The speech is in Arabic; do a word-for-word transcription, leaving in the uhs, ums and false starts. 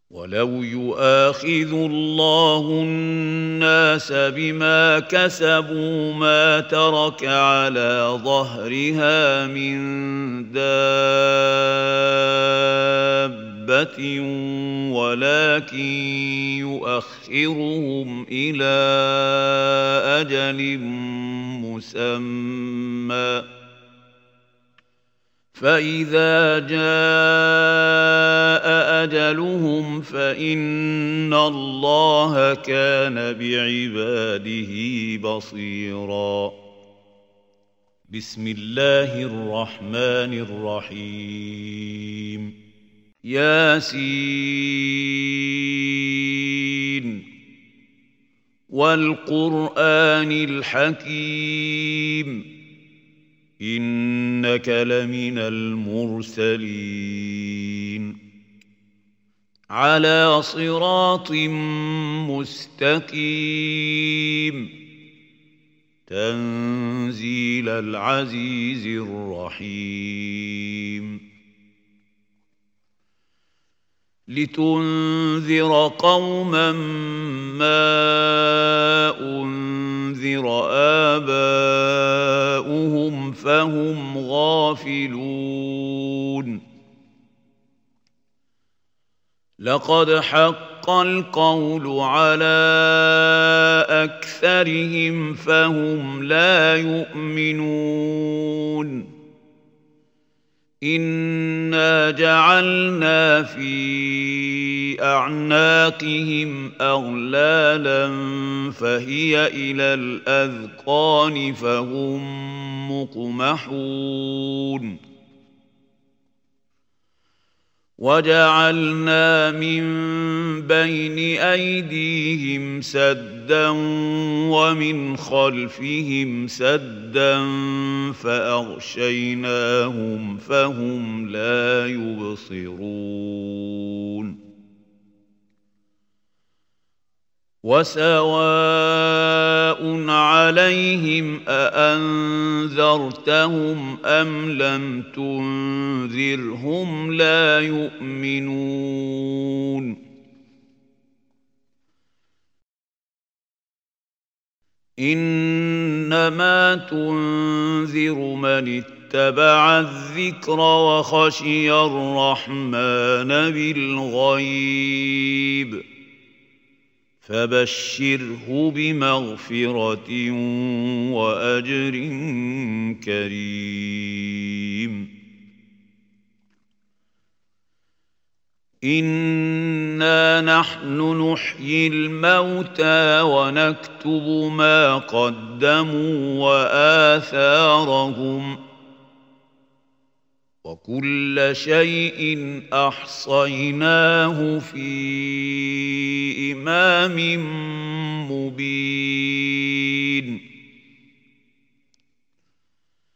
ولو يؤاخذ الله الناس بما كسبوا ما ترك على ظهرها من دابة ولكن يؤخرهم إلى أجل مسمى فإذا جاء أجلهم فإن الله كان بعباده بصيرا. بسم الله الرحمن الرحيم. ياسين والقرآن الحكيم إنك لمن المرسلين على صراط مستقيم تنزيل العزيز الرحيم لتنذر قوما ما أنذر آباؤهم فهم غافلون لقد حق القول على أكثرهم فهم لا يؤمنون إنا جعلنا في أعناقهم أغلالا فهي إلى الأذقان فهم مقمحون وجعلنا من بين أيديهم سدا ومن خلفهم سدا فأغشيناهم فهم لا يبصرون وسواء عليهم أأنذرتهم أم لم تنذرهم لا يؤمنون إنما تنذر من اتبع الذكر وخشي الرحمن بالغيب فبشره بمغفرة وأجر كريم إنا نحن نحيي الموتى ونكتب ما قدموا وآثارهم وكل شيء أحصيناه في إمام مبين